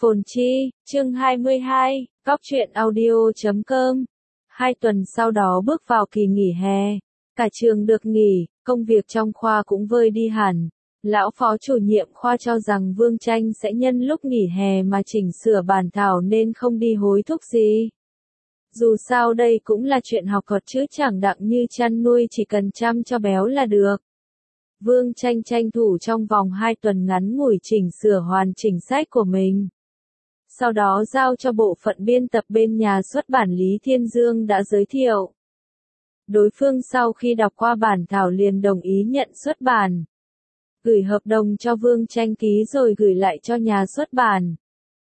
Phồn Chi, chương 22, Góc truyện audio.com. 2 tuần sau đó bước vào kỳ nghỉ hè. Cả trường được nghỉ, công việc trong khoa cũng vơi đi hẳn. Lão phó chủ nhiệm khoa cho rằng Vương Tranh sẽ nhân lúc nghỉ hè mà chỉnh sửa bản thảo nên không đi hối thúc gì. Dù sao đây cũng là chuyện học thuật chứ chẳng đặng như chăn nuôi, chỉ cần chăm cho béo là được. Vương Tranh tranh thủ trong vòng 2 tuần ngắn ngủi chỉnh sửa hoàn chỉnh sách của mình. Sau đó giao cho bộ phận biên tập bên nhà xuất bản Lý Thiên Dương đã giới thiệu. Đối phương sau khi đọc qua bản thảo liền đồng ý nhận xuất bản. Gửi hợp đồng cho Vương Tranh ký rồi gửi lại cho nhà xuất bản.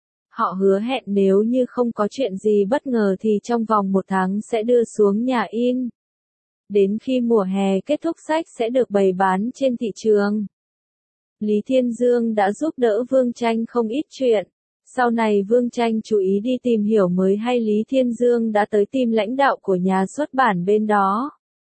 Họ hứa hẹn nếu như không có chuyện gì bất ngờ thì trong vòng 1 tháng sẽ đưa xuống nhà in. Đến khi mùa hè kết thúc sách sẽ được bày bán trên thị trường. Lý Thiên Dương đã giúp đỡ Vương Tranh không ít chuyện. Sau này Vương Tranh chú ý đi tìm hiểu mới hay Lý Thiên Dương đã tới tìm lãnh đạo của nhà xuất bản bên đó.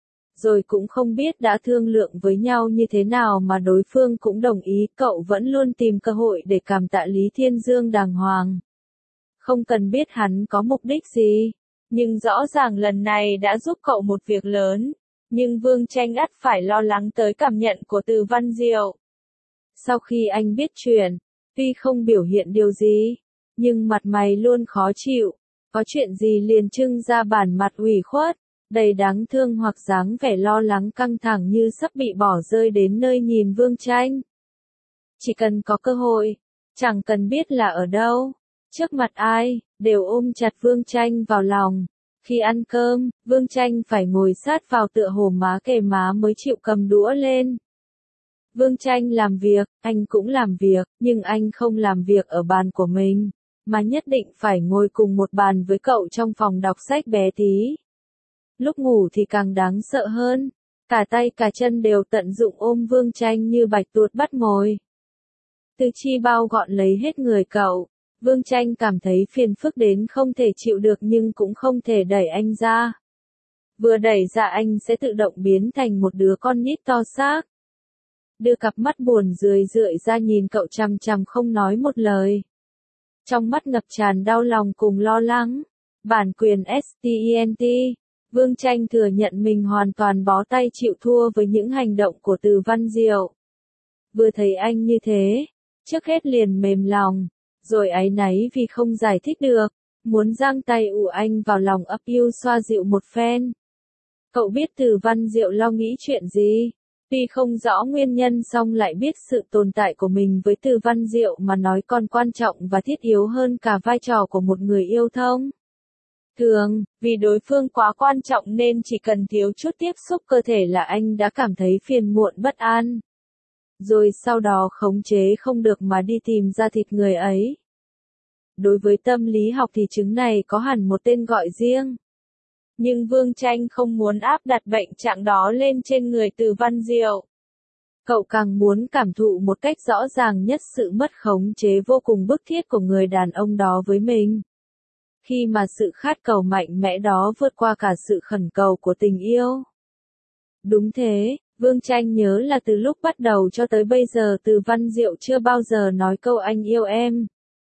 Rồi cũng không biết đã thương lượng với nhau như thế nào mà đối phương cũng đồng ý, cậu vẫn luôn tìm cơ hội để cảm tạ Lý Thiên Dương đàng hoàng. Không cần biết hắn có mục đích gì, nhưng rõ ràng lần này đã giúp cậu một việc lớn. Nhưng Vương Tranh ắt phải lo lắng tới cảm nhận của Từ Văn Diệu. Sau khi anh biết chuyện, tuy không biểu hiện điều gì, nhưng mặt mày luôn khó chịu, có chuyện gì liền trưng ra bản mặt ủy khuất, đầy đáng thương hoặc dáng vẻ lo lắng căng thẳng như sắp bị bỏ rơi đến nơi nhìn Vương Tranh. Chỉ cần có cơ hội, chẳng cần biết là ở đâu, trước mặt ai, đều ôm chặt Vương Tranh vào lòng. Khi ăn cơm, Vương Tranh phải ngồi sát vào tựa hồ má kề má mới chịu cầm đũa lên. Vương Tranh làm việc, anh cũng làm việc, nhưng anh không làm việc ở bàn của mình, mà nhất định phải ngồi cùng một bàn với cậu trong phòng đọc sách bé tí. Lúc ngủ thì càng đáng sợ hơn, cả tay cả chân đều tận dụng ôm Vương Tranh như bạch tuộc bắt mồi. Từ chi bao gọn lấy hết người cậu, Vương Tranh cảm thấy phiền phức đến không thể chịu được nhưng cũng không thể đẩy anh ra. Vừa đẩy ra anh sẽ tự động biến thành một đứa con nít to xác. Đưa cặp mắt buồn rười rượi ra nhìn cậu chằm chằm không nói một lời. Trong mắt ngập tràn đau lòng cùng lo lắng. Bản quyền STENT, Vương Tranh thừa nhận mình hoàn toàn bó tay chịu thua với những hành động của Từ Văn Diệu. Vừa thấy anh như thế, trước hết liền mềm lòng, rồi áy náy vì không giải thích được, muốn giang tay ù anh vào lòng ấp yêu xoa dịu một phen. Cậu biết Từ Văn Diệu lo nghĩ chuyện gì? Tuy không rõ nguyên nhân song lại biết sự tồn tại của mình với Từ Văn Diệu mà nói còn quan trọng và thiết yếu hơn cả vai trò của một người yêu thông. Thường, vì đối phương quá quan trọng nên chỉ cần thiếu chút tiếp xúc cơ thể là anh đã cảm thấy phiền muộn bất an. Rồi sau đó khống chế không được mà đi tìm ra thịt người ấy. Đối với tâm lý học thì chứng này có hẳn một tên gọi riêng. Nhưng Vương Tranh không muốn áp đặt bệnh trạng đó lên trên người Từ Văn Diệu. Cậu càng muốn cảm thụ một cách rõ ràng nhất sự mất khống chế vô cùng bức thiết của người đàn ông đó với mình. Khi mà sự khát cầu mạnh mẽ đó vượt qua cả sự khẩn cầu của tình yêu. Đúng thế, Vương Tranh nhớ là từ lúc bắt đầu cho tới bây giờ Từ Văn Diệu chưa bao giờ nói câu anh yêu em.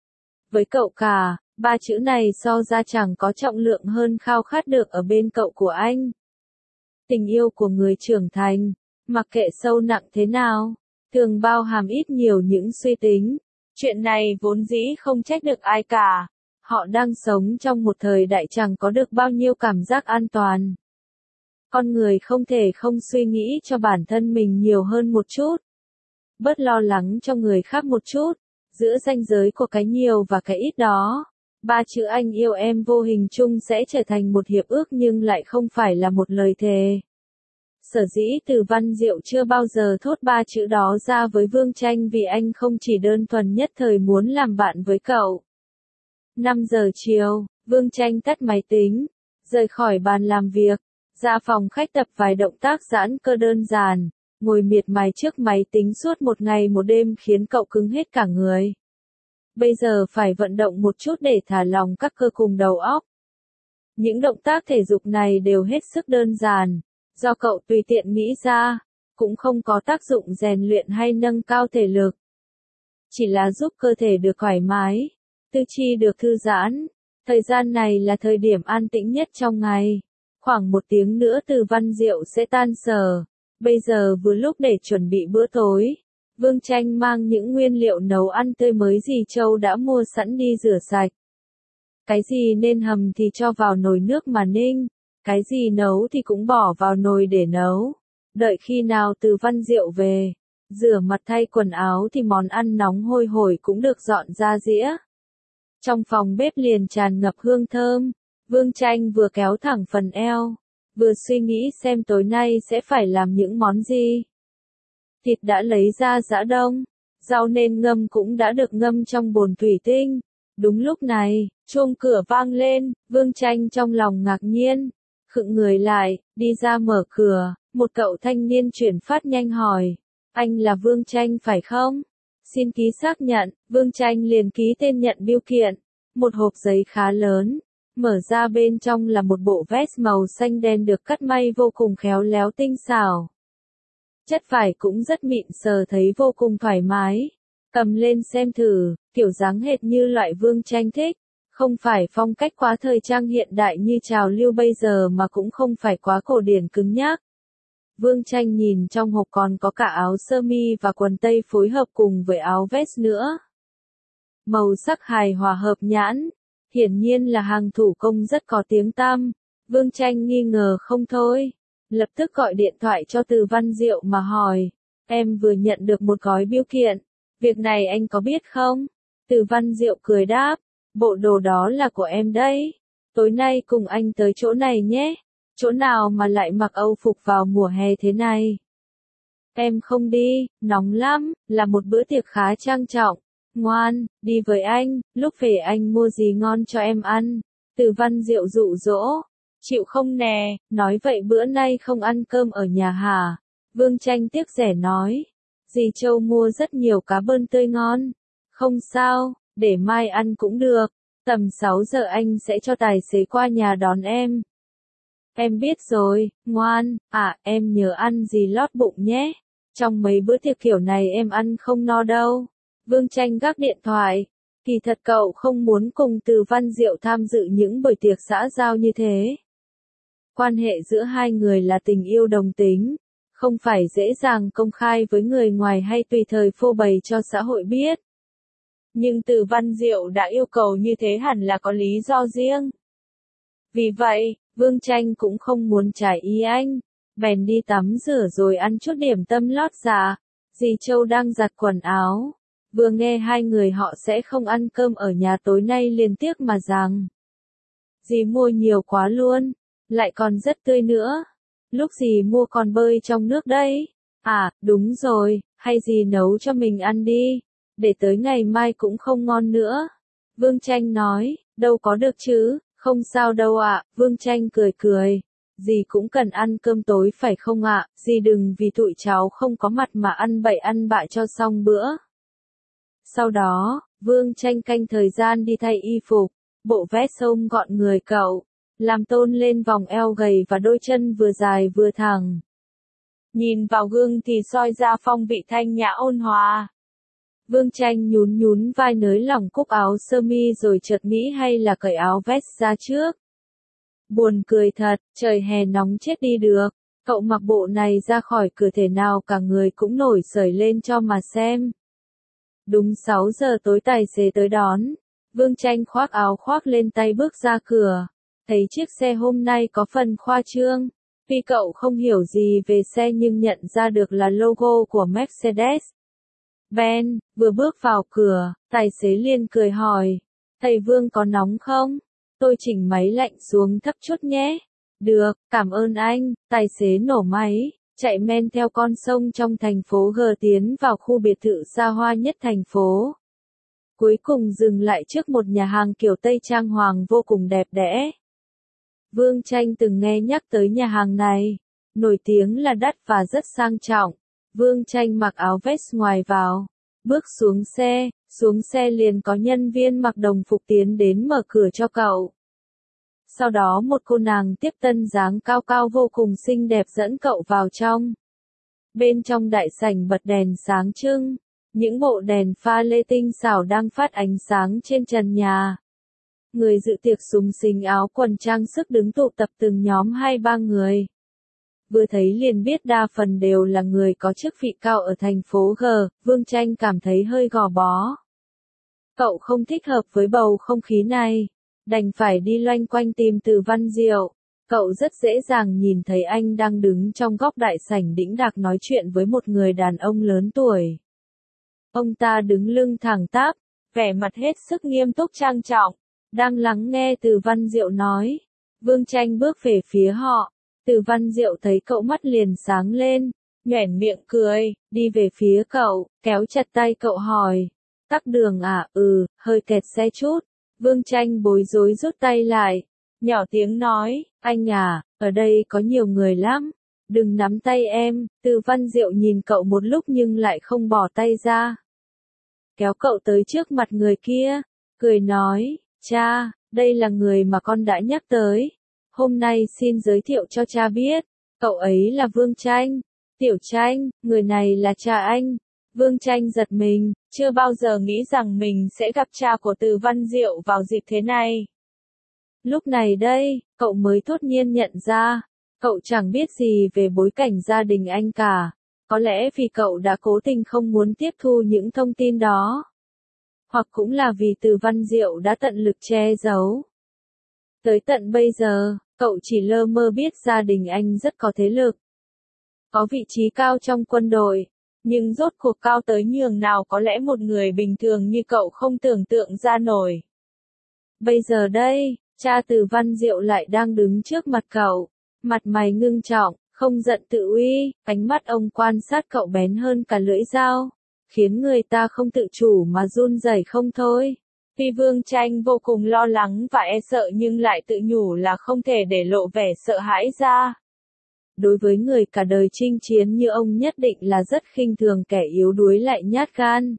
Với cậu cả, 3 chữ này so ra chẳng có trọng lượng hơn khao khát được ở bên cậu của anh. Tình yêu của người trưởng thành, mặc kệ sâu nặng thế nào, thường bao hàm ít nhiều những suy tính. Chuyện này vốn dĩ không trách được ai cả. Họ đang sống trong một thời đại chẳng có được bao nhiêu cảm giác an toàn. Con người không thể không suy nghĩ cho bản thân mình nhiều hơn một chút. Bớt lo lắng cho người khác một chút. Giữa ranh giới của cái nhiều và cái ít đó, 3 chữ anh yêu em vô hình chung sẽ trở thành một hiệp ước nhưng lại không phải là một lời thề. Sở dĩ Từ Văn Diệu chưa bao giờ thốt 3 chữ đó ra với Vương Tranh vì anh không chỉ đơn thuần nhất thời muốn làm bạn với cậu. 5 giờ chiều, Vương Tranh tắt máy tính, rời khỏi bàn làm việc, ra phòng khách tập vài động tác giãn cơ đơn giản, ngồi miệt mài trước máy tính suốt một ngày một đêm khiến cậu cứng hết cả người. Bây giờ phải vận động một chút để thả lỏng các cơ cùng đầu óc. Những động tác thể dục này đều hết sức đơn giản, do cậu tùy tiện nghĩ ra, cũng không có tác dụng rèn luyện hay nâng cao thể lực. Chỉ là giúp cơ thể được thoải mái, tư chi được thư giãn. Thời gian này là thời điểm an tĩnh nhất trong ngày. Khoảng 1 tiếng nữa Từ Văn Diệu sẽ tan sở. Bây giờ vừa lúc để chuẩn bị bữa tối. Vương Tranh mang những nguyên liệu nấu ăn tươi mới dì Châu đã mua sẵn đi rửa sạch. Cái gì nên hầm thì cho vào nồi nước mà ninh. Cái gì nấu thì cũng bỏ vào nồi để nấu. Đợi khi nào Từ Văn Diệu về, rửa mặt thay quần áo thì món ăn nóng hôi hổi cũng được dọn ra dĩa. Trong phòng bếp liền tràn ngập hương thơm. Vương Tranh vừa kéo thẳng phần eo, vừa suy nghĩ xem tối nay sẽ phải làm những món gì. Thịt đã lấy ra giã đông, rau nên ngâm cũng đã được ngâm trong bồn thủy tinh. Đúng lúc này, chuông cửa vang lên, Vương Tranh trong lòng ngạc nhiên, khựng người lại, đi ra mở cửa, một cậu thanh niên chuyển phát nhanh hỏi, anh là Vương Tranh phải không? Xin ký xác nhận, Vương Tranh liền ký tên nhận bưu kiện, một hộp giấy khá lớn, mở ra bên trong là một bộ vest màu xanh đen được cắt may vô cùng khéo léo tinh xảo. Chất vải cũng rất mịn sờ thấy vô cùng thoải mái. Cầm lên xem thử, kiểu dáng hệt như loại Vương Tranh thích, không phải phong cách quá thời trang hiện đại như trào lưu bây giờ mà cũng không phải quá cổ điển cứng nhắc. Vương Tranh nhìn trong hộp còn có cả áo sơ mi và quần tây phối hợp cùng với áo vest nữa. Màu sắc hài hòa hợp nhãn, hiển nhiên là hàng thủ công rất có tiếng tăm. Vương Tranh nghi ngờ không thôi, lập tức gọi điện thoại cho Từ Văn Diệu mà hỏi, em vừa nhận được một gói bưu kiện, việc này anh có biết không? Từ Văn Diệu cười đáp, bộ đồ đó là của em đấy, tối nay cùng anh tới chỗ này nhé, chỗ nào mà lại mặc Âu phục vào mùa hè thế này? Em không đi, nóng lắm, là một bữa tiệc khá trang trọng. Ngoan, đi với anh, lúc về anh mua gì ngon cho em ăn. Từ Văn Diệu dụ dỗ, chịu không nè, nói vậy bữa nay không ăn cơm ở nhà hả? Vương Tranh tiếc rẻ nói, dì Châu mua rất nhiều cá bơn tươi ngon. Không sao, để mai ăn cũng được, tầm 6 giờ anh sẽ cho tài xế qua nhà đón em. Em biết rồi, ngoan, em nhớ ăn gì lót bụng nhé. Trong mấy bữa tiệc kiểu này em ăn không no đâu. Vương Tranh gác điện thoại. Kỳ thật cậu không muốn cùng Từ Văn Diệu tham dự những buổi tiệc xã giao như thế. Quan hệ giữa hai người là tình yêu đồng tính, không phải dễ dàng công khai với người ngoài hay tùy thời phô bày cho xã hội biết. Nhưng Từ Văn Diệu đã yêu cầu như thế hẳn là có lý do riêng. Vì vậy, Vương Tranh cũng không muốn trái ý anh, bèn đi tắm rửa rồi ăn chút điểm tâm lót dạ. Dì Châu đang giặt quần áo, vừa nghe hai người họ sẽ không ăn cơm ở nhà tối nay liền tiếc mà rằng, dì mua nhiều quá luôn, lại còn rất tươi nữa. Lúc dì mua còn bơi trong nước đấy. Đúng rồi, hay dì nấu cho mình ăn đi, để tới ngày mai cũng không ngon nữa. Vương Tranh nói, đâu có được chứ, không sao đâu ạ. Vương Tranh cười cười, dì cũng cần ăn cơm tối phải không ạ? Dì đừng vì tụi cháu không có mặt mà ăn bậy ăn bạ cho xong bữa. Sau đó, Vương Tranh canh thời gian đi thay y phục, bộ vest ôm gọn người cậu, làm tôn lên vòng eo gầy và đôi chân vừa dài vừa thẳng. Nhìn vào gương thì soi ra phong vị thanh nhã ôn hòa. Vương Tranh nhún nhún vai nới lỏng cúc áo sơ mi rồi chợt nghĩ hay là cởi áo vest ra trước. Buồn cười thật, trời hè nóng chết đi được, cậu mặc bộ này ra khỏi cửa thể nào cả người cũng nổi sởi lên cho mà xem. Đúng 6 giờ tối tài xế tới đón, Vương Tranh khoác áo khoác lên tay bước ra cửa, thấy chiếc xe hôm nay có phần khoa trương. Tuy cậu không hiểu gì về xe nhưng nhận ra được là logo của Mercedes-Benz, vừa bước vào cửa, tài xế liền cười hỏi, thầy Vương có nóng không? Tôi chỉnh máy lạnh xuống thấp chút nhé. Được, cảm ơn anh, tài xế nổ máy, chạy men theo con sông trong thành phố G tiến vào khu biệt thự xa hoa nhất thành phố. Cuối cùng dừng lại trước một nhà hàng kiểu Tây trang hoàng vô cùng đẹp đẽ. Vương Tranh từng nghe nhắc tới nhà hàng này, nổi tiếng là đắt và rất sang trọng. Vương Tranh mặc áo vest ngoài vào, bước xuống xe liền có nhân viên mặc đồng phục tiến đến mở cửa cho cậu. Sau đó một cô nàng tiếp tân dáng cao cao vô cùng xinh đẹp dẫn cậu vào trong. Bên trong đại sảnh bật đèn sáng trưng, Những bộ đèn pha lê tinh xảo đang phát ánh sáng trên trần nhà. Người dự tiệc xúng xính áo quần trang sức đứng tụ tập từng nhóm 2-3 người. Vừa thấy liền biết đa phần đều là người có chức vị cao ở thành phố G, Vương Tranh cảm thấy hơi gò bó. Cậu không thích hợp với bầu không khí này, đành phải đi loanh quanh tìm Từ Văn Diệu. Cậu rất dễ dàng nhìn thấy anh đang đứng trong góc đại sảnh đĩnh đạc nói chuyện với một người đàn ông lớn tuổi. Ông ta đứng lưng thẳng tắp, vẻ mặt hết sức nghiêm túc trang trọng, đang lắng nghe Từ Văn Diệu nói. Vương Tranh bước về phía họ, Từ Văn Diệu thấy cậu mắt liền sáng lên, nhoẻn miệng cười, đi về phía cậu, kéo chặt tay cậu hỏi. Tắc đường à? Hơi kẹt xe chút. Vương Tranh bối rối rút tay lại, nhỏ tiếng nói, anh à, ở đây có nhiều người lắm, đừng nắm tay em. Từ Văn Diệu nhìn cậu một lúc nhưng lại không bỏ tay ra. Kéo cậu tới trước mặt người kia, cười nói, cha, đây là người mà con đã nhắc tới. Hôm nay xin giới thiệu cho cha biết, cậu ấy là Vương Tranh. Tiểu Tranh, người này là cha anh. Vương Tranh giật mình, chưa bao giờ nghĩ rằng mình sẽ gặp cha của Từ Văn Diệu vào dịp thế này. Lúc này đây, cậu mới thốt nhiên nhận ra, cậu chẳng biết gì về bối cảnh gia đình anh cả. Có lẽ vì cậu đã cố tình không muốn tiếp thu những thông tin đó. Hoặc cũng là vì Từ Văn Diệu đã tận lực che giấu. Tới tận bây giờ, cậu chỉ lơ mơ biết gia đình anh rất có thế lực. Có vị trí cao trong quân đội. Nhưng rốt cuộc cao tới nhường nào có lẽ một người bình thường như cậu không tưởng tượng ra nổi. Bây giờ đây, cha Từ Văn Diệu lại đang đứng trước mặt cậu, mặt mày ngưng trọng, không giận tự uy, ánh mắt ông quan sát cậu bén hơn cả lưỡi dao, khiến người ta không tự chủ mà run rẩy không thôi. Tuy Vương Tranh vô cùng lo lắng và e sợ nhưng lại tự nhủ là không thể để lộ vẻ sợ hãi ra. Đối với người cả đời chinh chiến như ông nhất định là rất khinh thường kẻ yếu đuối lại nhát gan.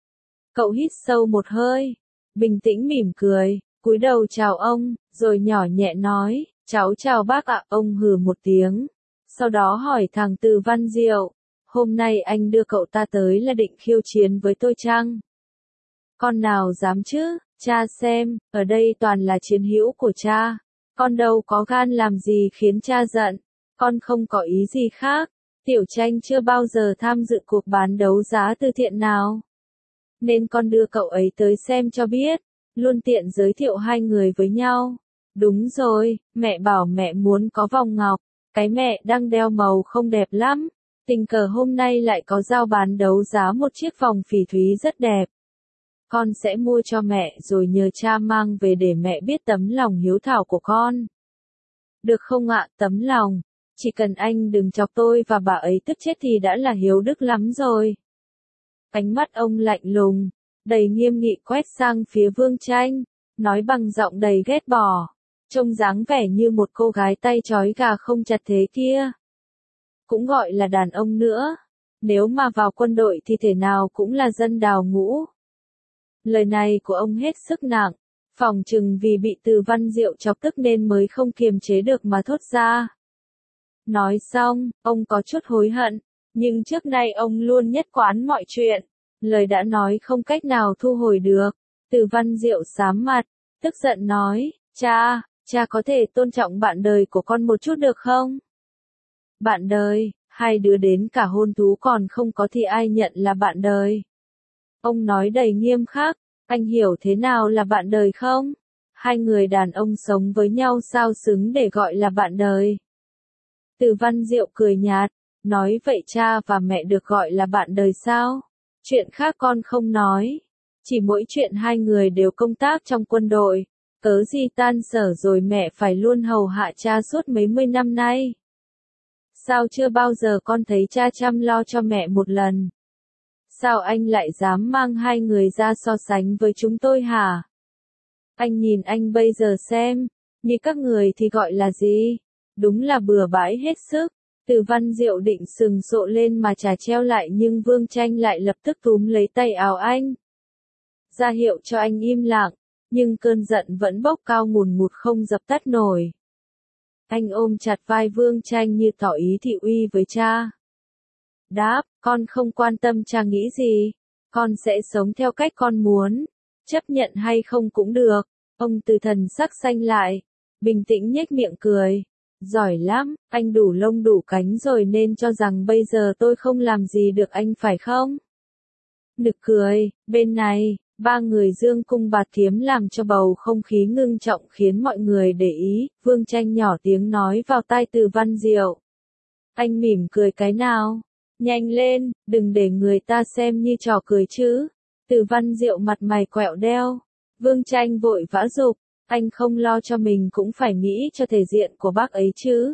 Cậu hít sâu một hơi, bình tĩnh mỉm cười, cúi đầu chào ông, rồi nhỏ nhẹ nói, cháu chào bác ạ. Ông hừ một tiếng, sau đó hỏi thằng Từ Văn Diệu, hôm nay anh đưa cậu ta tới là định khiêu chiến với tôi chăng? Con nào dám chứ, cha xem, ở đây toàn là chiến hữu của cha, con đâu có gan làm gì khiến cha giận. Con không có ý gì khác, Tiểu Tranh chưa bao giờ tham dự cuộc bán đấu giá từ thiện nào. Nên con đưa cậu ấy tới xem cho biết, luôn tiện giới thiệu hai người với nhau. Đúng rồi, mẹ bảo mẹ muốn có vòng ngọc, cái mẹ đang đeo màu không đẹp lắm. Tình cờ hôm nay lại có giao bán đấu giá một chiếc vòng phỉ thúy rất đẹp. Con sẽ mua cho mẹ rồi nhờ cha mang về để mẹ biết tấm lòng hiếu thảo của con. Được không ạ? Tấm lòng. Chỉ cần anh đừng chọc tôi và bà ấy tức chết thì đã là hiếu đức lắm rồi. Ánh mắt ông lạnh lùng, đầy nghiêm nghị quét sang phía Vương Tranh, nói bằng giọng đầy ghét bỏ, trông dáng vẻ như một cô gái tay trói gà không chặt thế kia. Cũng gọi là đàn ông nữa, nếu mà vào quân đội thì thể nào cũng là dân đào ngũ. Lời này của ông hết sức nặng, phỏng chừng vì bị Từ Văn Diệu chọc tức nên mới không kiềm chế được mà thốt ra. Nói xong, ông có chút hối hận, nhưng trước nay ông luôn nhất quán mọi chuyện. Lời đã nói không cách nào thu hồi được. Từ Văn Diệu xám mặt, tức giận nói, cha có thể tôn trọng bạn đời của con một chút được không? Bạn đời, hai đứa đến cả hôn thú còn không có thì ai nhận là bạn đời? Ông nói đầy nghiêm khắc, anh hiểu thế nào là bạn đời không? Hai người đàn ông sống với nhau sao xứng để gọi là bạn đời? Từ Văn Diệu cười nhạt, nói vậy cha và mẹ được gọi là bạn đời sao? Chuyện khác con không nói. Chỉ mỗi chuyện hai người đều công tác trong quân đội, cớ gì tan sở rồi mẹ phải luôn hầu hạ cha suốt mấy mươi năm nay. Sao chưa bao giờ con thấy cha chăm lo cho mẹ một lần? Sao anh lại dám mang hai người ra so sánh với chúng tôi hả? Anh nhìn anh bây giờ xem, như các người thì gọi là gì? Đúng là bừa bãi hết sức. Từ Văn Diệu định sừng sộ lên mà chà treo lại nhưng Vương Tranh lại lập tức túm lấy tay áo anh. Ra hiệu cho anh im lặng, nhưng cơn giận vẫn bốc cao ngùn ngụt không dập tắt nổi. Anh ôm chặt vai Vương Tranh như tỏ ý thị uy với cha. Đáp, con không quan tâm cha nghĩ gì. Con sẽ sống theo cách con muốn, chấp nhận hay không cũng được. Ông Từ thần sắc xanh lại, bình tĩnh nhếch miệng cười. Giỏi lắm, anh đủ lông đủ cánh rồi nên cho rằng bây giờ tôi không làm gì được anh phải không? Nực cười, bên này, ba người dương cung bạt kiếm làm cho bầu không khí ngưng trọng khiến mọi người để ý. Vương Tranh nhỏ tiếng nói vào tai Từ Văn Diệu. Anh mỉm cười cái nào? Nhanh lên, đừng để người ta xem như trò cười chứ. Từ Văn Diệu mặt mày quẹo đeo. Vương Tranh vội vã giục, anh không lo cho mình cũng phải nghĩ cho thể diện của bác ấy chứ.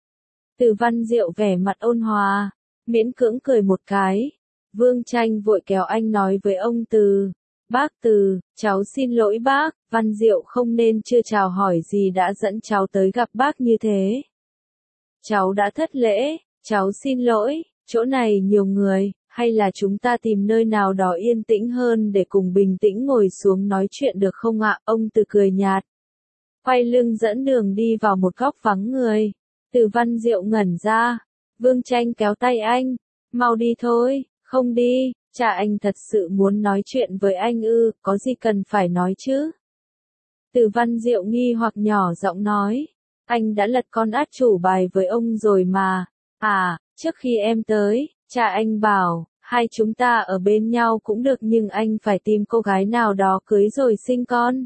Từ Văn Diệu vẻ mặt ôn hòa, miễn cưỡng cười một cái. Vương Tranh vội kéo anh nói với ông Từ. Bác Từ, cháu xin lỗi bác, Văn Diệu không nên chưa chào hỏi gì đã dẫn cháu tới gặp bác như thế. Cháu đã thất lễ, cháu xin lỗi, chỗ này nhiều người, hay là chúng ta tìm nơi nào đó yên tĩnh hơn để cùng bình tĩnh ngồi xuống nói chuyện được không ạ? Ông Từ cười nhạt. Quay lưng dẫn đường đi vào một góc vắng người. Từ Văn Diệu ngẩn ra. Vương Tranh kéo tay anh. Mau đi thôi, không đi, cha anh thật sự muốn nói chuyện với anh ư, có gì cần phải nói chứ? Từ Văn Diệu nghi hoặc nhỏ giọng nói. Anh đã lật con át chủ bài với ông rồi mà. À, trước khi em tới, cha anh bảo, hai chúng ta ở bên nhau cũng được nhưng anh phải tìm cô gái nào đó cưới rồi sinh con.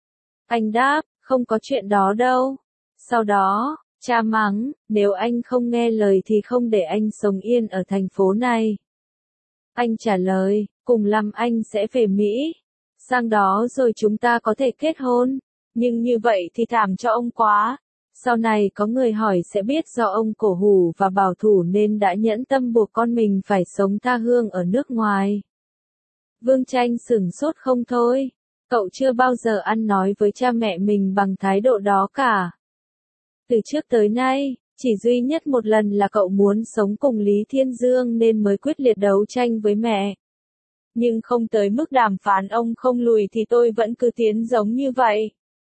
Anh đáp, không có chuyện đó đâu. Sau đó, cha mắng, nếu anh không nghe lời thì không để anh sống yên ở thành phố này. Anh trả lời, cùng lắm anh sẽ về Mỹ. Sang đó rồi chúng ta có thể kết hôn. Nhưng như vậy thì thảm cho ông quá. Sau này có người hỏi sẽ biết do ông cổ hủ và bảo thủ nên đã nhẫn tâm buộc con mình phải sống tha hương ở nước ngoài. Vương Tranh sửng sốt không thôi. Cậu chưa bao giờ ăn nói với cha mẹ mình bằng thái độ đó cả. Từ trước tới nay, chỉ duy nhất một lần là cậu muốn sống cùng Lý Thiên Dương nên mới quyết liệt đấu tranh với mẹ. Nhưng không tới mức đàm phán ông không lùi thì tôi vẫn cứ tiến giống như vậy.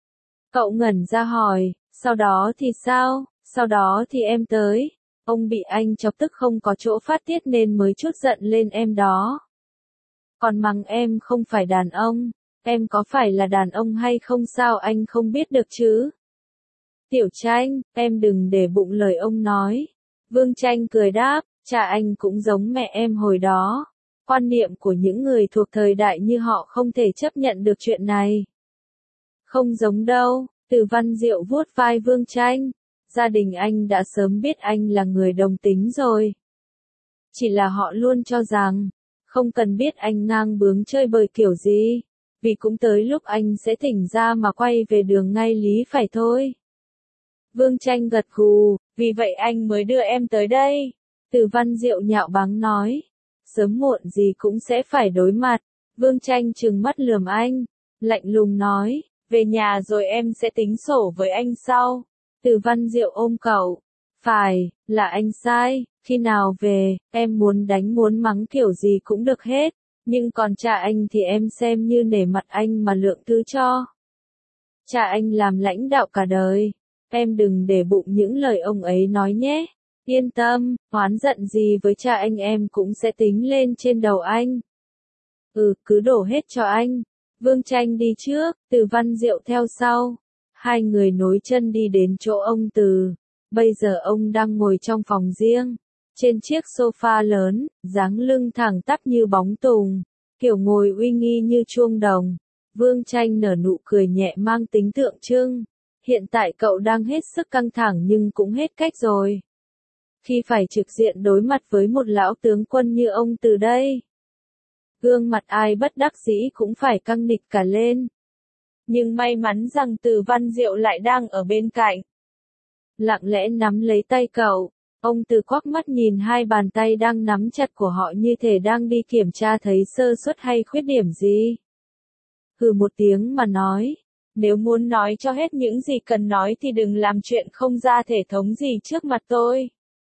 Cậu ngẩn ra hỏi, sau đó thì sao? Sau đó thì em tới. Ông bị anh chọc tức không có chỗ phát tiết nên mới trút giận lên em đó. Còn mắng em không phải đàn ông. Em có phải là đàn ông hay không sao anh không biết được chứ? Tiểu Tranh, em đừng để bụng lời ông nói. Vương Tranh cười đáp, cha anh cũng giống mẹ em hồi đó. Quan niệm của những người thuộc thời đại như họ không thể chấp nhận được chuyện này. Không giống đâu, Từ Văn Diệu vuốt vai Vương Tranh. Gia đình anh đã sớm biết anh là người đồng tính rồi. Chỉ là họ luôn cho rằng, không cần biết anh ngang bướng chơi bời kiểu gì. Vì cũng tới lúc anh sẽ tỉnh ra mà quay về đường ngay lý phải thôi. Vương Tranh gật gù, vì vậy anh mới đưa em tới đây. Từ Văn Diệu nhạo báng nói. Sớm muộn gì cũng sẽ phải đối mặt. Vương Tranh trừng mắt lườm anh. Lạnh lùng nói, về nhà rồi em sẽ tính sổ với anh sau. Từ Văn Diệu ôm cậu. Phải, là anh sai, khi nào về, em muốn đánh muốn mắng kiểu gì cũng được hết. Nhưng còn cha anh thì em xem như nể mặt anh mà lượng thứ cho. Cha anh làm lãnh đạo cả đời. Em đừng để bụng những lời ông ấy nói nhé. Yên tâm, oán giận gì với cha anh em cũng sẽ tính lên trên đầu anh. Cứ đổ hết cho anh. Vương Tranh đi trước, Từ Văn Diệu theo sau. Hai người nối chân đi đến chỗ ông Từ. Bây giờ ông đang ngồi trong phòng riêng. Trên chiếc sofa lớn, dáng lưng thẳng tắp như bóng tùng. Kiểu ngồi uy nghi như chuông đồng. Vương Tranh nở nụ cười nhẹ mang tính tượng trưng. Hiện tại cậu đang hết sức căng thẳng nhưng cũng hết cách rồi. Khi phải trực diện đối mặt với một lão tướng quân như ông Từ đây. Gương mặt ai bất đắc dĩ cũng phải căng nịch cả lên. Nhưng may mắn rằng Từ Văn Diệu lại đang ở bên cạnh. Lặng lẽ nắm lấy tay cậu. Ông Từ quắc mắt nhìn hai bàn tay đang nắm chặt của họ như thể đang đi kiểm tra thấy sơ suất hay khuyết điểm gì. Hừ một tiếng mà nói. Nếu muốn nói cho hết những gì cần nói thì đừng làm chuyện không ra thể thống gì trước mặt tôi.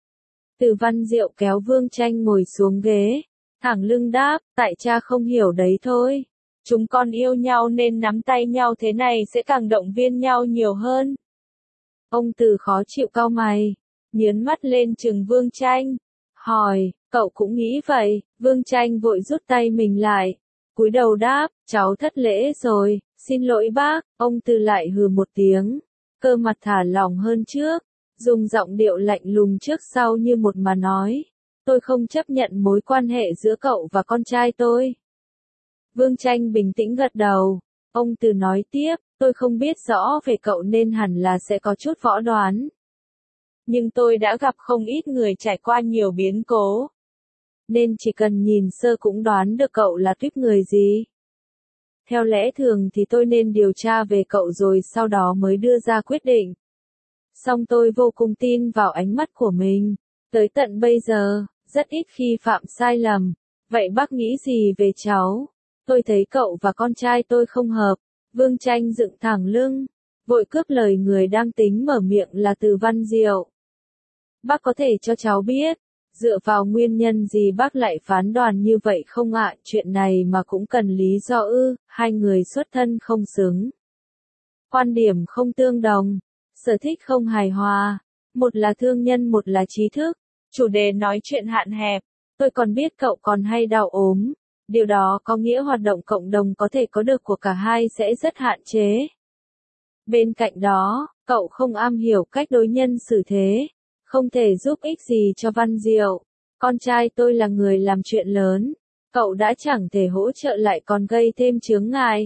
Từ Văn Diệu kéo Vương Tranh ngồi xuống ghế. Thẳng lưng đáp, tại cha không hiểu đấy thôi. Chúng con yêu nhau nên nắm tay nhau thế này sẽ càng động viên nhau nhiều hơn. Ông Từ khó chịu cau mày. Nhớn mắt lên trừng Vương Tranh. hỏi, cậu cũng nghĩ vậy, Vương Tranh vội rút tay mình lại, cúi đầu đáp, cháu thất lễ rồi, xin lỗi bác, ông Từ lại hừ một tiếng, cơ mặt thả lỏng hơn trước, dùng giọng điệu lạnh lùng trước sau như một mà nói, tôi không chấp nhận mối quan hệ giữa cậu và con trai tôi. Vương Tranh bình tĩnh gật đầu, ông Từ nói tiếp, tôi không biết rõ về cậu nên hẳn là sẽ có chút võ đoán. Nhưng tôi đã gặp không ít người trải qua nhiều biến cố. Nên chỉ cần nhìn sơ cũng đoán được cậu là tuýp người gì. Theo lẽ thường thì tôi nên điều tra về cậu rồi sau đó mới đưa ra quyết định. Song tôi vô cùng tin vào ánh mắt của mình. Tới tận bây giờ, rất ít khi phạm sai lầm. Vậy bác nghĩ gì về cháu? Tôi thấy cậu và con trai tôi không hợp. Vương Tranh dựng thẳng lưng, vội cướp lời người đang tính mở miệng là Từ Văn Diệu. Bác có thể cho cháu biết, dựa vào nguyên nhân gì bác lại phán đoán như vậy không ạ? Chuyện này mà cũng cần lý do ư? Hai người xuất thân không xứng. Quan điểm không tương đồng, sở thích không hài hòa, một là thương nhân một là trí thức, chủ đề nói chuyện hạn hẹp. Tôi còn biết cậu còn hay đau ốm, điều đó có nghĩa hoạt động cộng đồng có thể có được của cả hai sẽ rất hạn chế. Bên cạnh đó, cậu không am hiểu cách đối nhân xử thế, không thể giúp ích gì cho Văn Diệu. Con trai tôi là người làm chuyện lớn, cậu đã chẳng thể hỗ trợ lại còn gây thêm chướng ngại.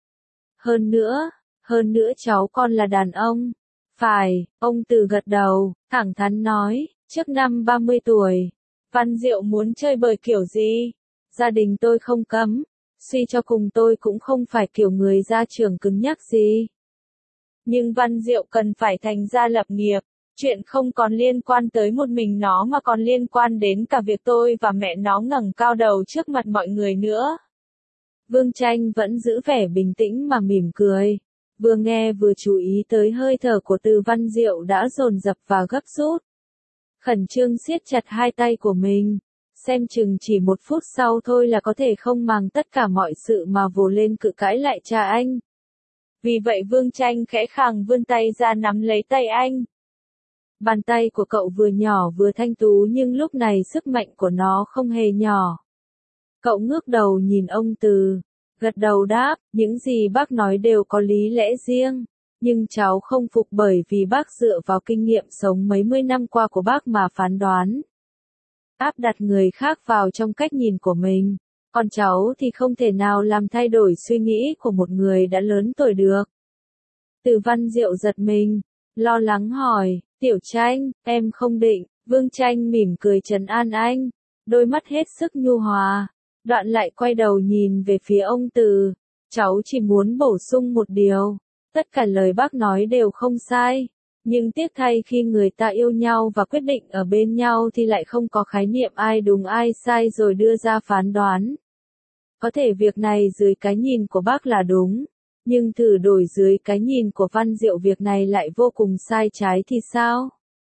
Hơn nữa cháu con là đàn ông. Phải, ông Từ gật đầu, thẳng thắn nói, trước năm 30 tuổi, Văn Diệu muốn chơi bời kiểu gì? Gia đình tôi không cấm, suy cho cùng tôi cũng không phải kiểu người ra trường cứng nhắc gì. Nhưng Văn Diệu cần phải thành gia lập nghiệp, chuyện không còn liên quan tới một mình nó mà còn liên quan đến cả việc tôi và mẹ nó ngẩng cao đầu trước mặt mọi người nữa. Vương Tranh vẫn giữ vẻ bình tĩnh mà mỉm cười, vừa nghe vừa chú ý tới hơi thở của Từ Văn Diệu đã dồn dập và gấp rút. Khẩn trương siết chặt hai tay của mình, xem chừng chỉ 1 phút sau thôi là có thể không màng tất cả mọi sự mà vồ lên cự cãi lại cha anh. Vì vậy Vương Tranh khẽ khàng vươn tay ra nắm lấy tay anh. Bàn tay của cậu vừa nhỏ vừa thanh tú nhưng lúc này sức mạnh của nó không hề nhỏ. Cậu ngước đầu nhìn ông Từ, gật đầu đáp, những gì bác nói đều có lý lẽ riêng, nhưng cháu không phục bởi vì bác dựa vào kinh nghiệm sống mấy mươi năm qua của bác mà phán đoán. Áp đặt người khác vào trong cách nhìn của mình, còn cháu thì không thể nào làm thay đổi suy nghĩ của một người đã lớn tuổi được. Từ Văn Diệu giật mình, lo lắng hỏi, Tiểu Tranh, em không định. Vương Tranh mỉm cười trấn an anh, đôi mắt hết sức nhu hòa, đoạn lại quay đầu nhìn về phía ông Từ, cháu chỉ muốn bổ sung một điều, tất cả lời bác nói đều không sai, nhưng tiếc thay khi người ta yêu nhau và quyết định ở bên nhau thì lại không có khái niệm ai đúng ai sai rồi đưa ra phán đoán. Có thể việc này dưới cái nhìn của bác là đúng, nhưng thử đổi dưới cái nhìn của Văn Diệu việc này lại vô cùng sai trái thì sao?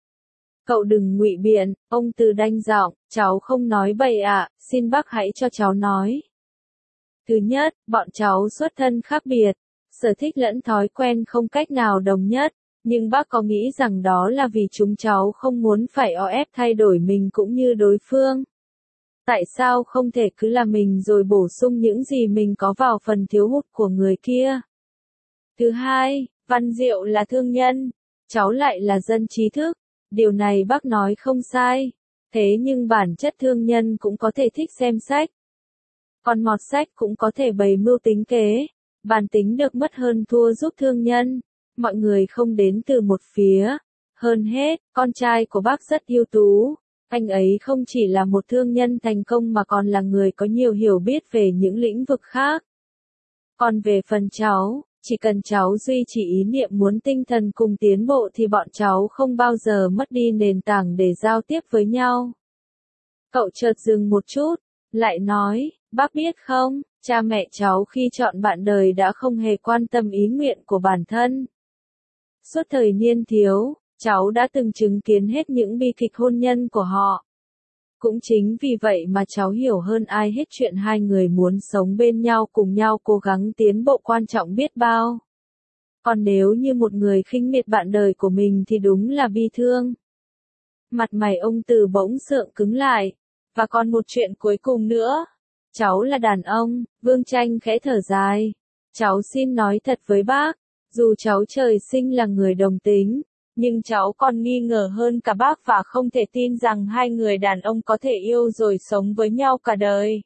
Cậu đừng ngụy biện, ông Từ đanh giọng, cháu không nói bậy ạ, xin bác hãy cho cháu nói. Thứ nhất, bọn cháu xuất thân khác biệt, sở thích lẫn thói quen không cách nào đồng nhất, nhưng bác có nghĩ rằng đó là vì chúng cháu không muốn phải o ép thay đổi mình cũng như đối phương. Tại sao không thể cứ là mình rồi bổ sung những gì mình có vào phần thiếu hụt của người kia? Thứ hai, Văn Diệu là thương nhân, cháu lại là dân trí thức. Điều này bác nói không sai. Thế nhưng bản chất thương nhân cũng có thể thích xem sách. Còn mọt sách cũng có thể bày mưu tính kế. Bản tính được mất hơn thua giúp thương nhân. Mọi người không đến từ một phía. Hơn hết, con trai của bác rất ưu tú. Anh ấy không chỉ là một thương nhân thành công mà còn là người có nhiều hiểu biết về những lĩnh vực khác. Còn về phần cháu, chỉ cần cháu duy trì ý niệm muốn tinh thần cùng tiến bộ thì bọn cháu không bao giờ mất đi nền tảng để giao tiếp với nhau. Cậu chợt dừng một chút, lại nói, bác biết không, cha mẹ cháu khi chọn bạn đời đã không hề quan tâm ý nguyện của bản thân. Suốt thời niên thiếu, cháu đã từng chứng kiến hết những bi kịch hôn nhân của họ. Cũng chính vì vậy mà cháu hiểu hơn ai hết chuyện hai người muốn sống bên nhau cùng nhau cố gắng tiến bộ quan trọng biết bao. Còn nếu như một người khinh miệt bạn đời của mình thì đúng là bi thương. Mặt mày ông Từ bỗng sượng cứng lại. Và còn một chuyện cuối cùng nữa. Cháu là đàn ông, Vương Tranh khẽ thở dài. Cháu xin nói thật với bác, dù cháu trời sinh là người đồng tính, nhưng cháu còn nghi ngờ hơn cả bác và không thể tin rằng hai người đàn ông có thể yêu rồi sống với nhau cả đời.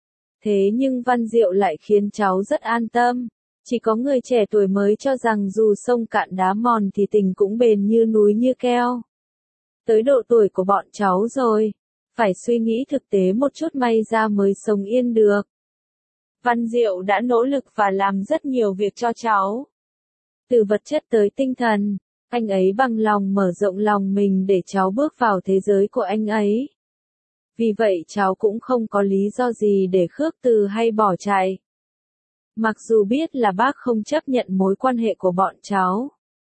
Thế nhưng Văn Diệu lại khiến cháu rất an tâm. Chỉ có người trẻ tuổi mới cho rằng dù sông cạn đá mòn thì tình cũng bền như núi như keo. Tới độ tuổi của bọn cháu rồi, phải suy nghĩ thực tế một chút may ra mới sống yên được. Văn Diệu đã nỗ lực và làm rất nhiều việc cho cháu. Từ vật chất tới tinh thần, anh ấy bằng lòng mở rộng lòng mình để cháu bước vào thế giới của anh ấy. Vì vậy cháu cũng không có lý do gì để khước từ hay bỏ chạy. Mặc dù biết là bác không chấp nhận mối quan hệ của bọn cháu.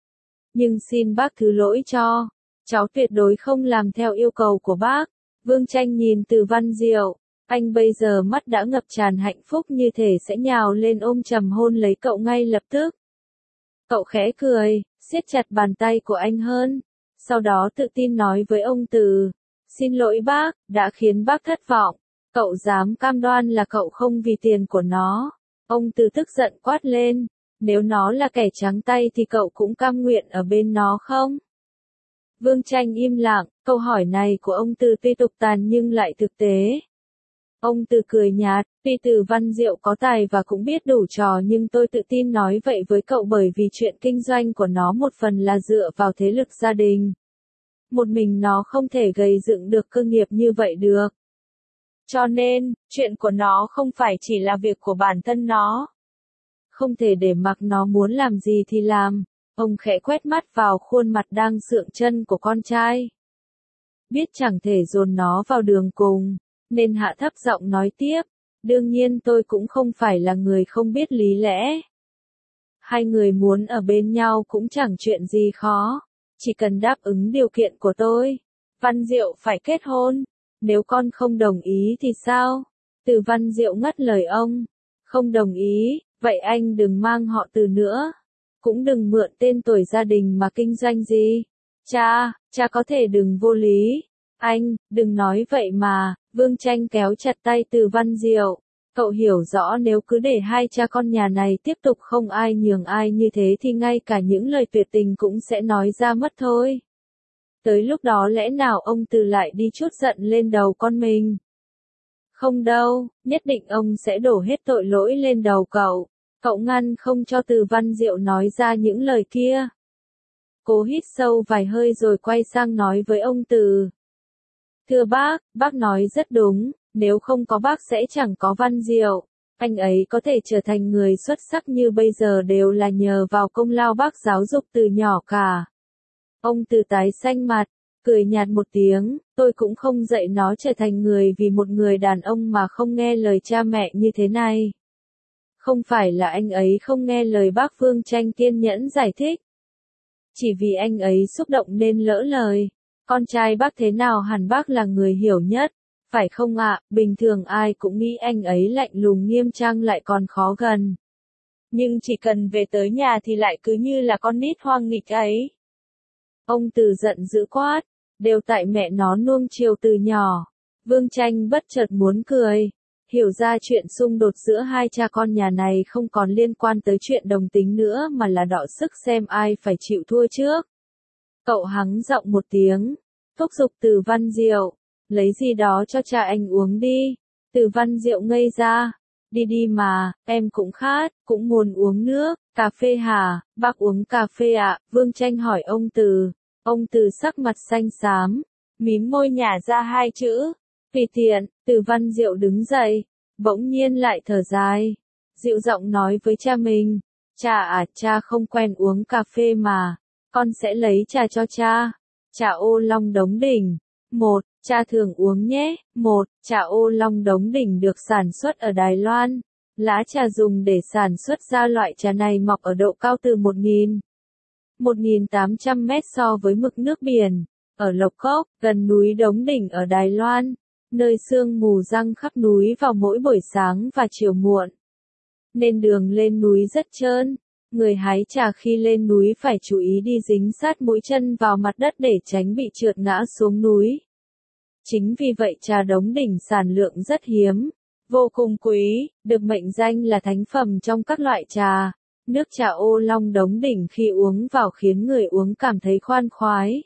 Nhưng xin bác thứ lỗi cho. Cháu tuyệt đối không làm theo yêu cầu của bác. Vương Tranh nhìn Từ Văn Diệu. Anh bây giờ mắt đã ngập tràn hạnh phúc như thể sẽ nhào lên ôm chầm hôn lấy cậu ngay lập tức. Cậu khẽ cười, siết chặt bàn tay của anh hơn. Sau đó tự tin nói với ông Từ. Xin lỗi bác, đã khiến bác thất vọng. Cậu dám cam đoan là cậu không vì tiền của nó. Ông Từ tức giận quát lên. Nếu nó là kẻ trắng tay thì cậu cũng cam nguyện ở bên nó không? Vương Tranh im lặng, câu hỏi này của ông Từ tuy tục tàn nhưng lại thực tế. Ông Từ cười nhạt, tuy Từ Văn Diệu có tài và cũng biết đủ trò nhưng tôi tự tin nói vậy với cậu bởi vì chuyện kinh doanh của nó một phần là dựa vào thế lực gia đình. Một mình nó không thể gây dựng được cơ nghiệp như vậy được. Cho nên, chuyện của nó không phải chỉ là việc của bản thân nó. Không thể để mặc nó muốn làm gì thì làm. Ông khẽ quét mắt vào khuôn mặt đang sượng chân của con trai. Biết chẳng thể dồn nó vào đường cùng, nên hạ thấp giọng nói tiếp. Đương nhiên tôi cũng không phải là người không biết lý lẽ. Hai người muốn ở bên nhau cũng chẳng chuyện gì khó. Chỉ cần đáp ứng điều kiện của tôi. Văn Diệu phải kết hôn. Nếu con không đồng ý thì sao? Từ Văn Diệu ngắt lời ông. Không đồng ý, vậy anh đừng mang họ Từ nữa. Cũng đừng mượn tên tuổi gia đình mà kinh doanh gì. Cha có thể đừng vô lý. Anh, đừng nói vậy mà. Vương Tranh kéo chặt tay Từ Văn Diệu. Cậu hiểu rõ nếu cứ để hai cha con nhà này tiếp tục không ai nhường ai như thế thì ngay cả những lời tuyệt tình cũng sẽ nói ra mất thôi. Tới lúc đó lẽ nào ông Từ lại đi trút giận lên đầu con mình? Không đâu, nhất định ông sẽ đổ hết tội lỗi lên đầu cậu. Cậu ngăn không cho Từ Văn Diệu nói ra những lời kia. Cố hít sâu vài hơi rồi quay sang nói với ông Từ. Thưa bác nói rất đúng, nếu không có bác sẽ chẳng có Văn Diệu. Anh ấy có thể trở thành người xuất sắc như bây giờ đều là nhờ vào công lao bác giáo dục từ nhỏ cả. Ông Từ tái xanh mặt, cười nhạt một tiếng, tôi cũng không dạy nó trở thành người vì một người đàn ông mà không nghe lời cha mẹ như thế này. Không phải là anh ấy không nghe lời bác. Vương Tranh kiên nhẫn giải thích. Chỉ vì anh ấy xúc động nên lỡ lời. Con trai bác thế nào hẳn bác là người hiểu nhất. Phải không ạ? Bình thường ai cũng nghĩ anh ấy lạnh lùng nghiêm trang lại còn khó gần. Nhưng chỉ cần về tới nhà thì lại cứ như là con nít hoang nghịch ấy. Ông Từ giận dữ quát. Đều tại mẹ nó nuông chiều từ nhỏ. Vương Tranh bất chợt muốn cười. Hiểu ra chuyện xung đột giữa hai cha con nhà này không còn liên quan tới chuyện đồng tính nữa mà là đọ sức xem ai phải chịu thua trước. Cậu hắng giọng một tiếng, thúc giục Từ Văn Diệu, lấy gì đó cho cha anh uống đi. Từ Văn Diệu ngây ra, đi mà, em cũng khát, cũng muốn uống nước. Cà phê hả? Bác uống cà phê ạ? Vương Tranh hỏi ông Từ. Ông Từ sắc mặt xanh xám, mím môi nhả ra hai chữ. Vì tiện. Từ Văn Diệu đứng dậy, bỗng nhiên lại thở dài, dịu giọng nói với cha mình. Cha không quen uống cà phê mà, con sẽ lấy trà cho cha. Trà ô long đống đỉnh. Cha thường uống nhé. Trà ô long đống đỉnh được sản xuất ở Đài Loan. Lá trà dùng để sản xuất ra loại trà này mọc ở độ cao từ 1.800 mét so với mực nước biển. Ở Lộc Cốc, gần núi Đống Đỉnh ở Đài Loan. Nơi sương mù giăng khắp núi vào mỗi buổi sáng và chiều muộn. Nên đường lên núi rất trơn. Người hái trà khi lên núi phải chú ý đi dính sát mũi chân vào mặt đất để tránh bị trượt ngã xuống núi. Chính vì vậy trà Đống Đỉnh sản lượng rất hiếm, vô cùng quý, được mệnh danh là thánh phẩm trong các loại trà. Nước trà ô long Đống Đỉnh khi uống vào khiến người uống cảm thấy khoan khoái.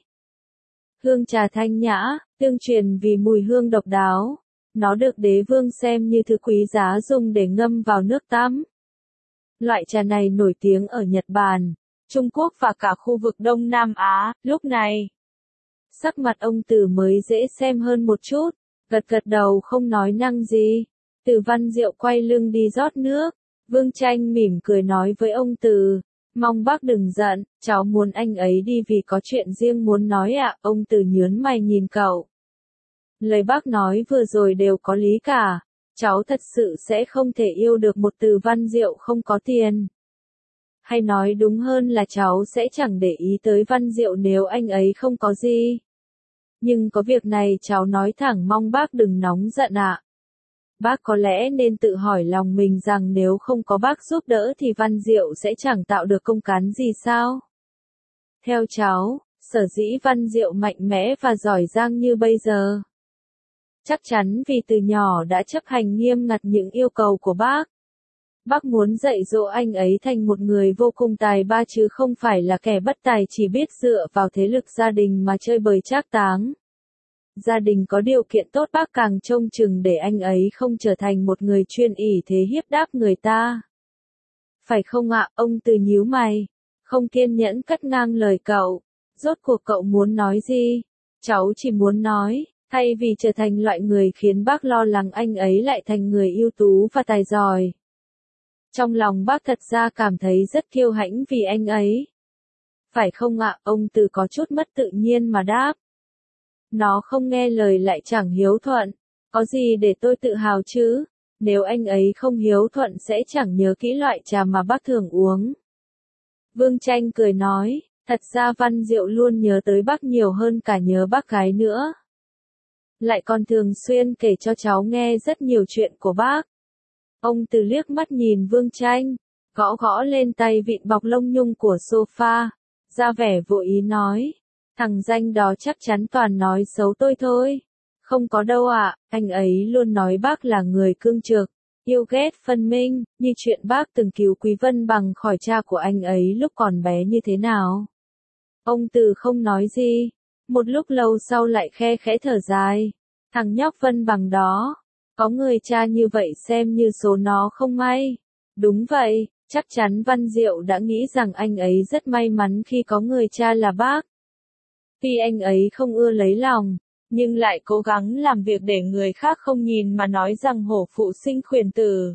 Hương trà thanh nhã, tương truyền vì mùi hương độc đáo. Nó được đế vương xem như thứ quý giá dùng để ngâm vào nước tắm. Loại trà này nổi tiếng ở Nhật Bản, Trung Quốc và cả khu vực Đông Nam Á. Lúc này, sắc mặt ông Từ mới dễ xem hơn một chút, gật gật đầu không nói năng gì. Từ Văn Diệu quay lưng đi rót nước. Vương Tranh mỉm cười nói với ông Từ, mong bác đừng giận, cháu muốn anh ấy đi vì có chuyện riêng muốn nói ạ. Ông Từ nhớn mày nhìn cậu. Lời bác nói vừa rồi đều có lý cả. Cháu thật sự sẽ không thể yêu được một Từ Văn Diệu không có tiền. Hay nói đúng hơn là cháu sẽ chẳng để ý tới Văn Diệu nếu anh ấy không có gì. Nhưng có việc này cháu nói thẳng mong bác đừng nóng giận ạ. Bác có lẽ nên tự hỏi lòng mình rằng nếu không có bác giúp đỡ thì Văn Diệu sẽ chẳng tạo được công cán gì sao? Theo cháu, sở dĩ Văn Diệu mạnh mẽ và giỏi giang như bây giờ. Chắc chắn vì từ nhỏ đã chấp hành nghiêm ngặt những yêu cầu của bác. Bác muốn dạy dỗ anh ấy thành một người vô cùng tài ba chứ không phải là kẻ bất tài chỉ biết dựa vào thế lực gia đình mà chơi bời trác táng. Gia đình có điều kiện tốt bác càng trông chừng để anh ấy không trở thành một người chuyên ỷ thế hiếp đáp người ta. Phải không ạ? Ông Từ nhíu mày, không kiên nhẫn cắt ngang lời cậu. Rốt cuộc cậu muốn nói gì? Cháu chỉ muốn nói, thay vì trở thành loại người khiến bác lo lắng anh ấy lại thành người ưu tú và tài giỏi. Trong lòng bác thật ra cảm thấy rất kiêu hãnh vì anh ấy. Phải không ạ? Ông Từ có chút mất tự nhiên mà đáp. Nó không nghe lời lại chẳng hiếu thuận. Có gì để tôi tự hào chứ? Nếu anh ấy không hiếu thuận sẽ chẳng nhớ kỹ loại trà mà bác thường uống. Vương Tranh cười nói, thật ra Văn Diệu luôn nhớ tới bác nhiều hơn cả nhớ bác gái nữa. Lại còn thường xuyên kể cho cháu nghe rất nhiều chuyện của bác. Ông Từ liếc mắt nhìn Vương Tranh, gõ gõ lên tay vịn bọc lông nhung của sofa, ra vẻ vô ý nói. Thằng danh đó chắc chắn toàn nói xấu tôi thôi. Không có đâu ạ, anh ấy luôn nói bác là người cương trực, yêu ghét phân minh, như chuyện bác từng cứu Quý Vân Bằng khỏi cha của anh ấy lúc còn bé như thế nào. Ông Từ không nói gì, một lúc lâu sau lại khe khẽ thở dài. Thằng nhóc Vân Bằng đó, có người cha như vậy xem như số nó không may. Đúng vậy, chắc chắn Văn Diệu đã nghĩ rằng anh ấy rất may mắn khi có người cha là bác. Tuy anh ấy không ưa lấy lòng, nhưng lại cố gắng làm việc để người khác không nhìn mà nói rằng hổ phụ sinh khuyển tử.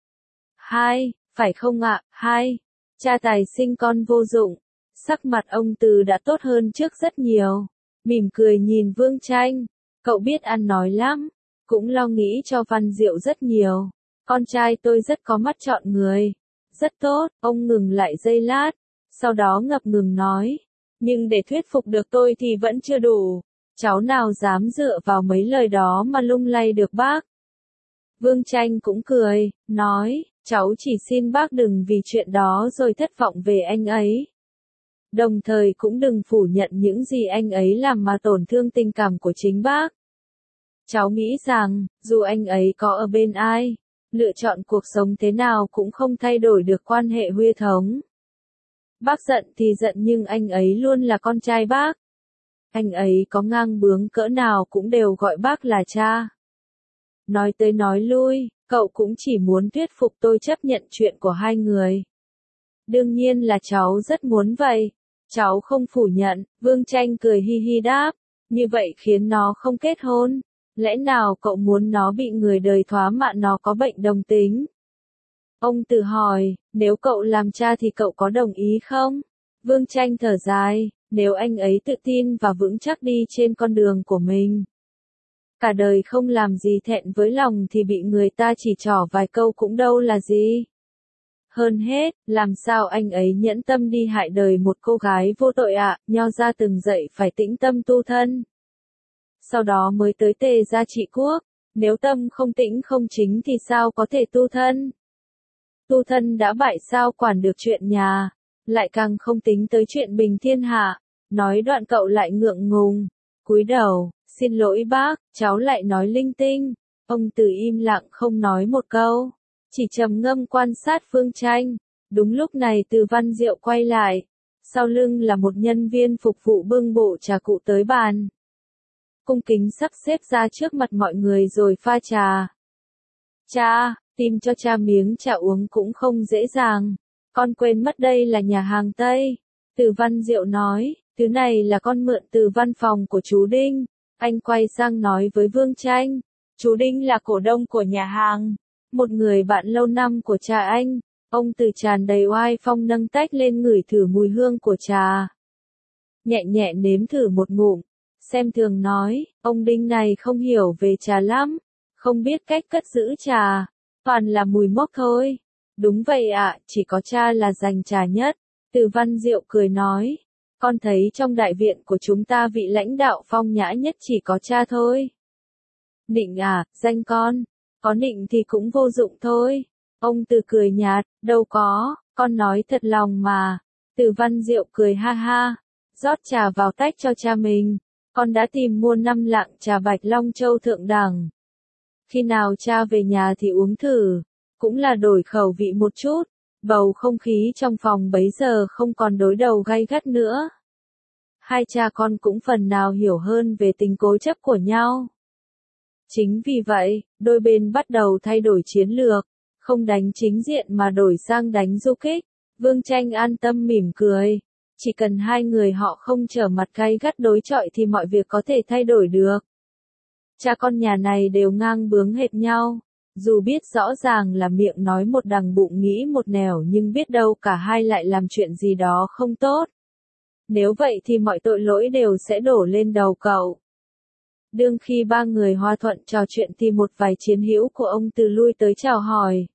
Hai, phải không ạ? Hai, cha tài sinh con vô dụng. Sắc mặt ông Từ đã tốt hơn trước rất nhiều. Mỉm cười nhìn Vương Tranh. Cậu biết ăn nói lắm. Cũng lo nghĩ cho Văn Diệu rất nhiều. Con trai tôi rất có mắt chọn người. Rất tốt, ông ngừng lại giây lát. Sau đó ngập ngừng nói. Nhưng để thuyết phục được tôi thì vẫn chưa đủ. Cháu nào dám dựa vào mấy lời đó mà lung lay được bác. Vương Tranh cũng cười, nói, cháu chỉ xin bác đừng vì chuyện đó rồi thất vọng về anh ấy. Đồng thời cũng đừng phủ nhận những gì anh ấy làm mà tổn thương tình cảm của chính bác. Cháu nghĩ rằng, dù anh ấy có ở bên ai, lựa chọn cuộc sống thế nào cũng không thay đổi được quan hệ huyết thống. Bác giận thì giận nhưng anh ấy luôn là con trai bác. Anh ấy có ngang bướng cỡ nào cũng đều gọi bác là cha. Nói tới nói lui, cậu cũng chỉ muốn thuyết phục tôi chấp nhận chuyện của hai người. Đương nhiên là cháu rất muốn vậy. Cháu không phủ nhận, Vương Tranh cười hi hi đáp. Như vậy khiến nó không kết hôn. Lẽ nào cậu muốn nó bị người đời thoá mạ nó có bệnh đồng tính? Ông Từ hỏi, nếu cậu làm cha thì cậu có đồng ý không? Vương Tranh thở dài, nếu anh ấy tự tin và vững chắc đi trên con đường của mình. Cả đời không làm gì thẹn với lòng thì bị người ta chỉ trỏ vài câu cũng đâu là gì. Hơn hết, làm sao anh ấy nhẫn tâm đi hại đời một cô gái vô tội ạ, Nho ra từng dạy phải tĩnh tâm tu thân. Sau đó mới tới Tề gia trị quốc, nếu tâm không tĩnh không chính thì sao có thể tu thân. Tu thân đã bại sao quản được chuyện nhà, lại càng không tính tới chuyện bình thiên hạ. Nói đoạn cậu lại ngượng ngùng, cúi đầu, xin lỗi bác, cháu lại nói linh tinh. Ông Từ im lặng không nói một câu, chỉ trầm ngâm quan sát Phương Tranh. Đúng lúc này Từ Văn Diệu quay lại, sau lưng là một nhân viên phục vụ bưng bộ trà cụ tới bàn. Cung kính sắp xếp ra trước mặt mọi người rồi pha trà. Cha, tìm cho cha miếng trà uống cũng không dễ dàng. Con quên mất đây là nhà hàng Tây. Từ Văn Diệu nói, thứ này là con mượn từ văn phòng của chú Đinh. Anh quay sang nói với Vương Tranh, chú Đinh là cổ đông của nhà hàng, một người bạn lâu năm của cha anh. Ông Từ tràn đầy oai phong nâng tách lên ngửi thử mùi hương của trà. Nhẹ nhẹ nếm thử một ngụm, xem thường nói, ông Đinh này không hiểu về trà lắm, không biết cách cất giữ trà, toàn là mùi mốc thôi. Đúng vậy ạ, chỉ có cha là dành trà nhất. Từ Văn Diệu cười nói, con thấy trong đại viện của chúng ta vị lãnh đạo phong nhã nhất chỉ có cha thôi. Nịnh à, danh có nịnh thì cũng vô dụng thôi. Ông Từ cười nhạt, đâu có, con nói thật lòng mà. Từ Văn Diệu cười ha ha, rót trà vào tách cho cha mình. Con đã tìm mua 5 lạng trà Bạch Long Châu thượng đẳng. Khi nào cha về nhà thì uống thử, cũng là đổi khẩu vị một chút. Bầu không khí trong phòng bấy giờ không còn đối đầu gay gắt nữa. Hai cha con cũng phần nào hiểu hơn về tính cố chấp của nhau. Chính vì vậy, đôi bên bắt đầu thay đổi chiến lược, không đánh chính diện mà đổi sang đánh du kích. Vương Tranh an tâm mỉm cười, chỉ cần hai người họ không trở mặt gay gắt đối chọi thì mọi việc có thể thay đổi được. Cha con nhà này đều ngang bướng hệt nhau, dù biết rõ ràng là miệng nói một đằng bụng nghĩ một nẻo nhưng biết đâu cả hai lại làm chuyện gì đó không tốt. Nếu vậy thì mọi tội lỗi đều sẽ đổ lên đầu cậu. Đương khi ba người hòa thuận trò chuyện thì một vài chiến hữu của ông Từ lui tới chào hỏi.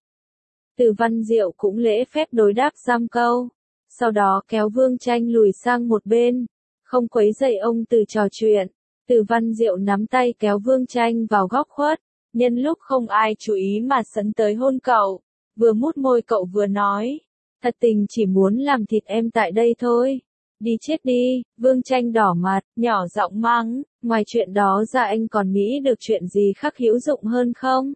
Từ Văn Diệu cũng lễ phép đối đáp giam câu, sau đó kéo Vương Tranh lùi sang một bên, không quấy rầy ông Từ trò chuyện. Từ Văn Diệu nắm tay kéo Vương Tranh vào góc khuất, nhân lúc không ai chú ý mà sấn tới hôn cậu, vừa mút môi cậu vừa nói, thật tình chỉ muốn làm thịt em tại đây thôi. Đi chết đi. Vương Tranh đỏ mặt, nhỏ giọng mắng, ngoài chuyện đó ra anh còn nghĩ được chuyện gì khác hữu dụng hơn không?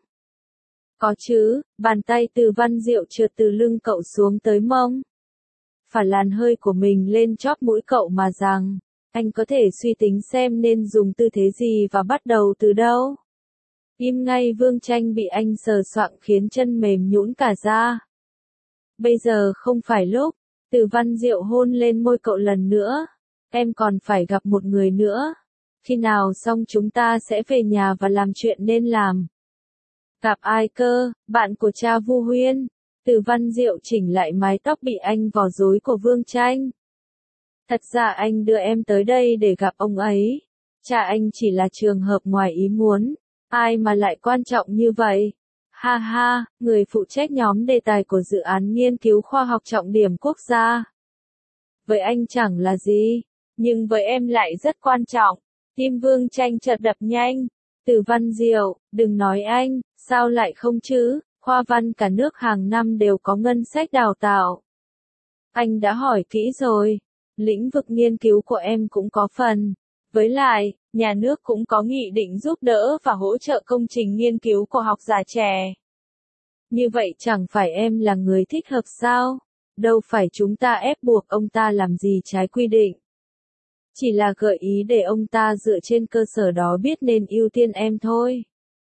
Có chứ. Bàn tay Từ Văn Diệu trượt từ lưng cậu xuống tới mông. Phả làn hơi của mình lên chóp mũi cậu mà rằng, anh có thể suy tính xem nên dùng tư thế gì và bắt đầu từ đâu. Im ngay. Vương Tranh bị anh sờ soạng khiến chân mềm nhũn cả ra. Bây giờ không phải lúc. Từ Văn Diệu hôn lên môi cậu lần nữa. Em còn phải gặp một người nữa. Khi nào xong chúng ta sẽ về nhà và làm chuyện nên làm. Gặp ai cơ? Bạn của cha Vu Huyên. Từ Văn Diệu chỉnh lại mái tóc bị anh vò rối của Vương Tranh. Thật ra anh đưa em tới đây để gặp ông ấy. Cha anh chỉ là trường hợp ngoài ý muốn. Ai mà lại quan trọng như vậy? Ha ha, người phụ trách nhóm đề tài của dự án nghiên cứu khoa học trọng điểm quốc gia. Với anh chẳng là gì, nhưng với em lại rất quan trọng. Tim Vương Tranh chợt đập nhanh. Từ Văn Diệu, đừng nói anh, sao lại không chứ, khoa văn cả nước hàng năm đều có ngân sách đào tạo. Anh đã hỏi kỹ rồi, lĩnh vực nghiên cứu của em cũng có phần. Với lại, nhà nước cũng có nghị định giúp đỡ và hỗ trợ công trình nghiên cứu của học giả trẻ. Như vậy chẳng phải em là người thích hợp sao? Đâu phải chúng ta ép buộc ông ta làm gì trái quy định. Chỉ là gợi ý để ông ta dựa trên cơ sở đó biết nên ưu tiên em thôi.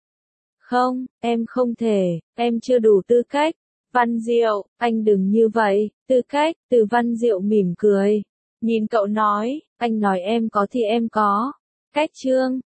Không, em không thể, em chưa đủ tư cách. Văn Diệu, anh đừng như vậy, tư cách. Từ Văn Diệu mỉm cười, nhìn cậu nói, anh nói em có thì em có. Cách chương